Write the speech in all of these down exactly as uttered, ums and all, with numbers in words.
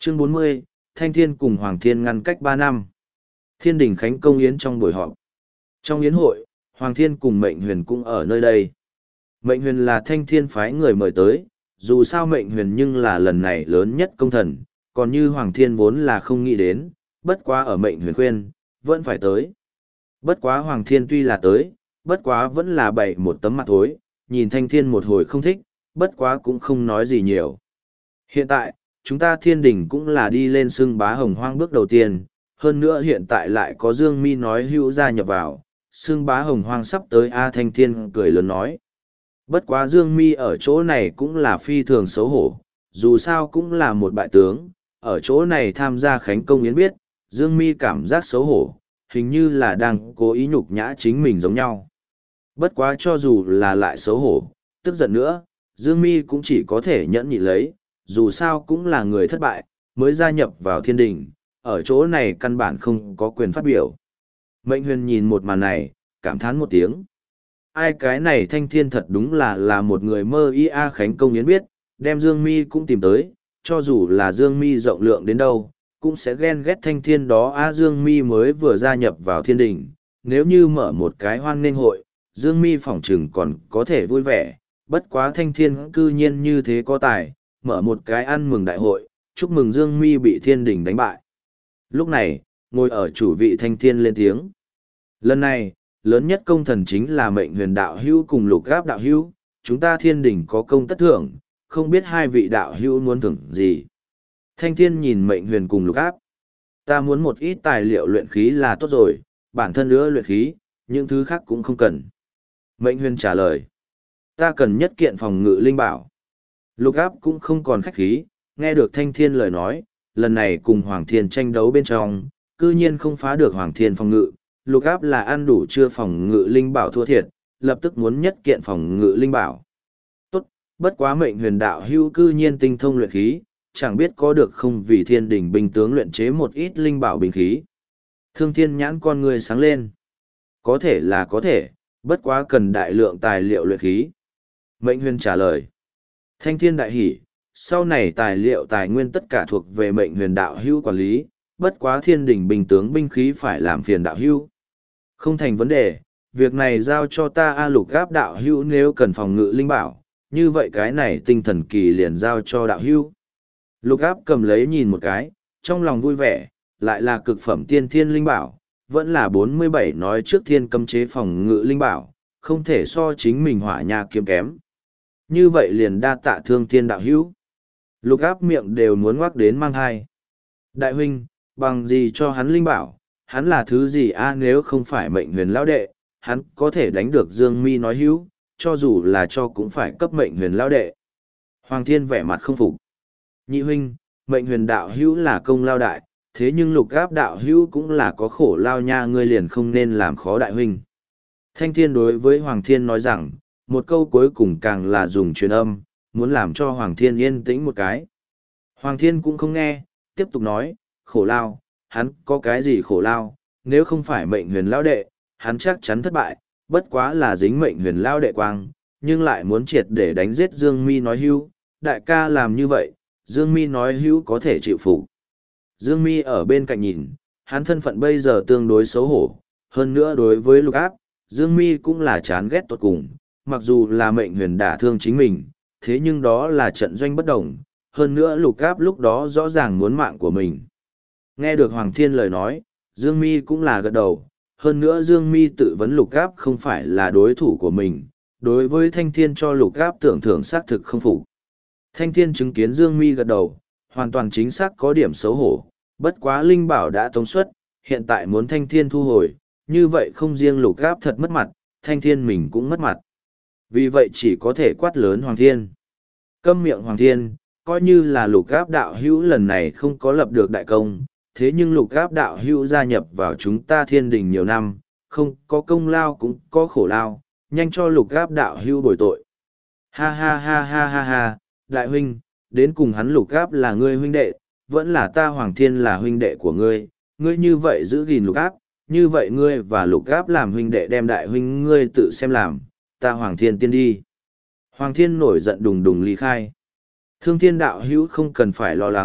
Chương bốn mươi, Thanh Thiên cùng Hoàng Thiên ngăn cách ba năm. Thiên đình khánh công yến trong buổi họp. Trong yến hội, Hoàng Thiên cùng Mệnh Huyền cũng ở nơi đây. Mệnh Huyền là Thanh Thiên phái người mời tới, dù sao Mệnh Huyền nhưng là lần này lớn nhất công thần, còn như Hoàng Thiên vốn là không nghĩ đến, bất quá ở Mệnh Huyền khuyên, vẫn phải tới. Bất quá Hoàng Thiên tuy là tới, bất quá vẫn là bày một tấm mặt thối, nhìn Thanh Thiên một hồi không thích, bất quá cũng không nói gì nhiều. Hiện tại, chúng ta Thiên đình cũng là đi lên xưng bá hồng hoang bước đầu tiên, hơn nữa hiện tại lại có Dương Mi nói hữu gia nhập vào, xưng bá hồng hoang sắp tới A. Thanh Thiên cười lớn nói. Bất quá Dương Mi ở chỗ này cũng là phi thường xấu hổ, dù sao cũng là một bại tướng, ở chỗ này tham gia khánh công yến biết, Dương Mi cảm giác xấu hổ, hình như là đang cố ý nhục nhã chính mình giống nhau. Bất quá cho dù là lại xấu hổ, tức giận nữa, Dương Mi cũng chỉ có thể nhẫn nhịn lấy, dù sao cũng là người thất bại, mới gia nhập vào Thiên đình, ở chỗ này căn bản không có quyền phát biểu. Mệnh Huyền nhìn một màn này, cảm thán một tiếng. Ai cái này Thanh Thiên thật đúng là là một người mơ y a khánh công yến biết, đem Dương Mi cũng tìm tới, cho dù là Dương Mi rộng lượng đến đâu, cũng sẽ ghen ghét Thanh Thiên đó a. Dương Mi mới vừa gia nhập vào Thiên đình, nếu như mở một cái hoan nghênh hội, Dương Mi phỏng chừng còn có thể vui vẻ, bất quá Thanh Thiên cư nhiên như thế có tài, mở một cái ăn mừng đại hội, chúc mừng Dương Mi bị Thiên đình đánh bại. Lúc này, ngồi ở chủ vị Thanh Thiên lên tiếng. Lần này, lớn nhất công thần chính là Mệnh Huyền đạo hữu cùng Lục Gáp đạo hữu, chúng ta Thiên đình có công tất thưởng, không biết hai vị đạo hữu muốn thưởng gì. Thanh Thiên nhìn Mệnh Huyền cùng Lục Áp. Ta muốn một ít tài liệu luyện khí là tốt rồi, bản thân nữa luyện khí, những thứ khác cũng không cần. Mệnh Huyền trả lời. Ta cần nhất kiện phòng ngự linh bảo. Lục Áp cũng không còn khách khí, nghe được Thanh Thiên lời nói, lần này cùng Hoàng Thiên tranh đấu bên trong, cư nhiên không phá được Hoàng Thiên phòng ngự. Lục Áp là ăn đủ chưa phòng ngự linh bảo thua thiệt, lập tức muốn nhất kiện phòng ngự linh bảo. Tốt, bất quá Mệnh Huyền đạo hữu cư nhiên tinh thông luyện khí, chẳng biết có được không vì Thiên đình binh tướng luyện chế một ít linh bảo binh khí. Thương Thiên nhãn con người sáng lên. Có thể là có thể, bất quá cần đại lượng tài liệu luyện khí. Mệnh Huyền trả lời. Thanh Thiên đại hỉ, sau này tài liệu tài nguyên tất cả thuộc về Mệnh Huyền đạo hữu quản lý, bất quá Thiên đình binh tướng binh khí phải làm phiền đạo hữu. Không thành vấn đề, việc này giao cho ta A. Lục Gáp đạo hữu, nếu cần phòng ngự linh bảo, như vậy cái này tinh thần kỳ liền giao cho đạo hữu. Lục Áp cầm lấy nhìn một cái, trong lòng vui vẻ, lại là cực phẩm tiên thiên linh bảo, vẫn là bốn mươi bảy nói trước thiên cấm chế phòng ngự linh bảo, không thể so chính mình hỏa nha kiếm kém. Như vậy liền đa tạ Thương Thiên đạo hữu. Lục Áp miệng đều muốn ngoác đến mang hai. Đại huynh, bằng gì cho hắn linh bảo, hắn là thứ gì a? Nếu không phải Mệnh Huyền lão đệ, hắn có thể đánh được Dương Mi nói hữu, cho dù là cho cũng phải cấp Mệnh Huyền lão đệ. Hoàng Thiên vẻ mặt không phục. Nhị huynh, Mệnh Huyền đạo hữu là công lao đại, thế nhưng Lục Áp đạo hữu cũng là có khổ lao nha, ngươi liền không nên làm khó đại huynh. Thanh Thiên đối với Hoàng Thiên nói rằng, một câu cuối cùng càng là dùng truyền âm, muốn làm cho Hoàng Thiên yên tĩnh một cái. Hoàng Thiên cũng không nghe, tiếp tục nói, khổ lao, hắn có cái gì khổ lao, nếu không phải Mệnh Huyền lão đệ, hắn chắc chắn thất bại, bất quá là dính Mệnh Huyền lão đệ quang, nhưng lại muốn triệt để đánh giết Dương Mi nói hưu, đại ca làm như vậy, Dương Mi nói hưu có thể chịu phục. Dương Mi ở bên cạnh nhìn, hắn thân phận bây giờ tương đối xấu hổ, hơn nữa đối với Lục Áp, Dương Mi cũng là chán ghét tột cùng, mặc dù là Mệnh Huyền đả thương chính mình, thế nhưng đó là trận doanh bất đồng, hơn nữa Lục Áp lúc đó rõ ràng muốn mạng của mình. Nghe được Hoàng Thiên lời nói, Dương Mi cũng là gật đầu, hơn nữa Dương Mi tự vấn Lục Áp không phải là đối thủ của mình, đối với Thanh Thiên cho Lục Áp tưởng thưởng xác thực không phục. Thanh Thiên chứng kiến Dương Mi gật đầu, hoàn toàn chính xác có điểm xấu hổ, bất quá linh bảo đã tống xuất, hiện tại muốn Thanh Thiên thu hồi, như vậy không riêng Lục Áp thật mất mặt, Thanh Thiên mình cũng mất mặt. Vì vậy chỉ có thể quát lớn Hoàng Thiên. Câm miệng Hoàng Thiên, coi như là Lục Áp đạo hữu lần này không có lập được đại công, thế nhưng Lục Áp đạo hữu gia nhập vào chúng ta Thiên đình nhiều năm, không có công lao cũng có khổ lao, nhanh cho Lục Áp đạo hữu bồi tội. Ha ha ha ha ha ha, đại huynh, đến cùng hắn Lục Áp là ngươi huynh đệ, vẫn là ta Hoàng Thiên là huynh đệ của ngươi, ngươi như vậy giữ gìn Lục Áp, như vậy ngươi và Lục Áp làm huynh đệ đem đại huynh ngươi tự xem làm, ta Hoàng Thiên tiên đi. Hoàng Thiên nổi giận đùng đùng ly khai. Thương Thiên đạo hữu không cần phải lo lắng,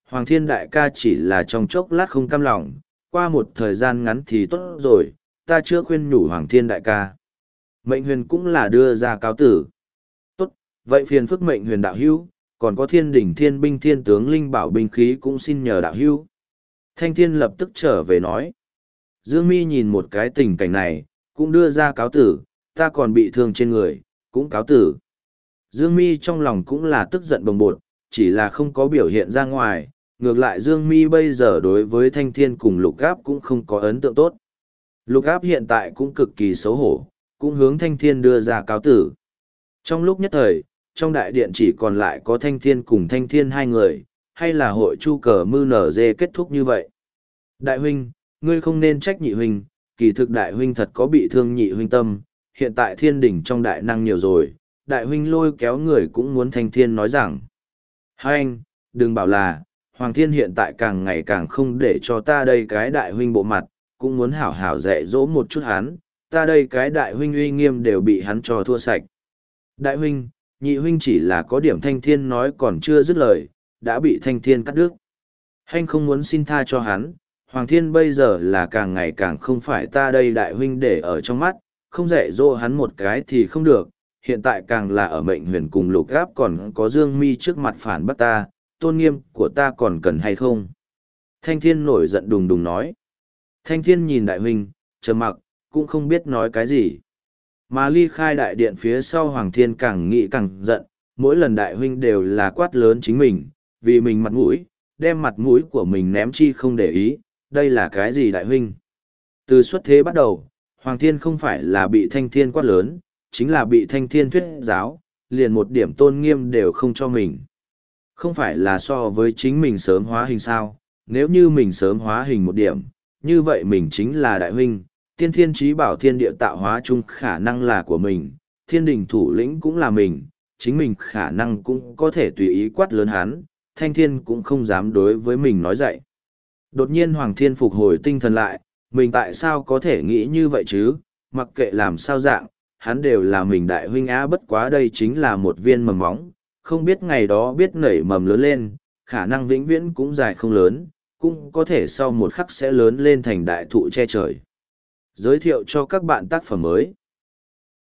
Hoàng Thiên đại ca chỉ là trong chốc lát không cam lòng, qua một thời gian ngắn thì tốt rồi, ta chưa khuyên nhủ Hoàng Thiên đại ca. Mệnh huyền cũng là đưa ra cáo tử. Tốt, vậy phiền phức mệnh huyền đạo hữu, còn có thiên đỉnh thiên binh thiên tướng linh bảo binh khí cũng xin nhờ đạo hữu. Thanh thiên lập tức trở về nói. Dương Mi nhìn một cái tình cảnh này, cũng đưa ra cáo tử, ta còn bị thương trên người, cũng cáo tử. Dương Mi trong lòng cũng là tức giận bồng bột, chỉ là không có biểu hiện ra ngoài, ngược lại Dương Mi bây giờ đối với Thanh Thiên cùng Lục Áp cũng không có ấn tượng tốt. Lục Áp hiện tại cũng cực kỳ xấu hổ, cũng hướng Thanh Thiên đưa ra cáo tử. Trong lúc nhất thời, trong đại điện chỉ còn lại có Thanh Thiên cùng Thanh Thiên hai người, hay là hội chu cờ mư nở dê kết thúc như vậy. Đại huynh, ngươi không nên trách nhị huynh, kỳ thực đại huynh thật có bị thương nhị huynh tâm, hiện tại thiên đỉnh trong đại năng nhiều rồi, đại huynh lôi kéo người cũng muốn Thanh Thiên nói rằng. Hai anh, đừng bảo là, Hoàng Thiên hiện tại càng ngày càng không để cho ta đây cái đại huynh bộ mặt, cũng muốn hảo hảo dạy dỗ một chút hắn, ta đây cái đại huynh uy nghiêm đều bị hắn cho thua sạch. Đại huynh, nhị huynh chỉ là có điểm Thanh Thiên nói còn chưa dứt lời, đã bị Thanh Thiên cắt đứt. Hành không muốn xin tha cho hắn, Hoàng Thiên bây giờ là càng ngày càng không phải ta đây đại huynh để ở trong mắt, không dạy dỗ hắn một cái thì không được, hiện tại càng là ở mệnh huyền cùng Lục Áp còn có Dương Mi trước mặt phản bắt ta, tôn nghiêm của ta còn cần hay không? Thanh Thiên nổi giận đùng đùng nói. Thanh Thiên nhìn đại huynh, trầm mặc, cũng không biết nói cái gì. Mà ly khai đại điện phía sau Hoàng Thiên càng nghĩ càng giận, mỗi lần đại huynh đều là quát lớn chính mình, vì mình mặt mũi, đem mặt mũi của mình ném chi không để ý, đây là cái gì đại huynh? Từ xuất thế bắt đầu, Hoàng Thiên không phải là bị Thanh Thiên quát lớn, chính là bị Thanh Thiên thuyết giáo, liền một điểm tôn nghiêm đều không cho mình. Không phải là so với chính mình sớm hóa hình sao, nếu như mình sớm hóa hình một điểm, như vậy mình chính là đại huynh, tiên thiên trí bảo thiên địa tạo hóa chung khả năng là của mình, thiên đình thủ lĩnh cũng là mình, chính mình khả năng cũng có thể tùy ý quát lớn hắn, Thanh Thiên cũng không dám đối với mình nói dạy. Đột nhiên Hoàng Thiên phục hồi tinh thần lại, mình tại sao có thể nghĩ như vậy chứ, mặc kệ làm sao dạng, hắn đều là mình đại huynh á, bất quá đây chính là một viên mầm móng, không biết ngày đó biết nảy mầm lớn lên, khả năng vĩnh viễn cũng dài không lớn, cũng có thể sau một khắc sẽ lớn lên thành đại thụ che trời. Giới thiệu cho các bạn tác phẩm mới.